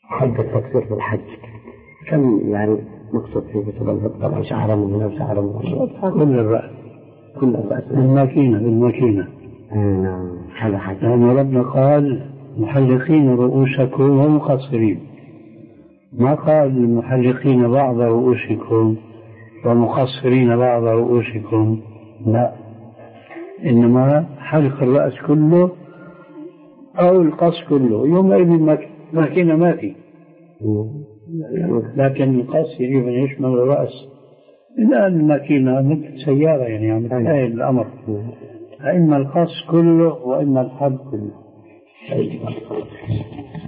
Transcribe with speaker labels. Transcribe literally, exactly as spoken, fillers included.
Speaker 1: حد التكسير في الحج كم يعني مقصود فيه طبعا شعرا من هنا وشعرا من هنا
Speaker 2: كل الرأس
Speaker 1: كل الرأس
Speaker 2: الماكينة بالماكينة.
Speaker 1: نعم هذا حج.
Speaker 2: لأن ربنا قال محلقين رؤوسكم ومقصرين، ما قال محلقين بعض رؤوسكم ومقصرين بعض رؤوسكم، لا، إنما حلق الرأس كله أو القص كله. يومئذ الماكينة ما في، لكن القص يجب أن يشمل الرأس. الآن الماكينة مثل سيارة يعني عم تسهل الأمر، إما القص كله وإما الحلق كله.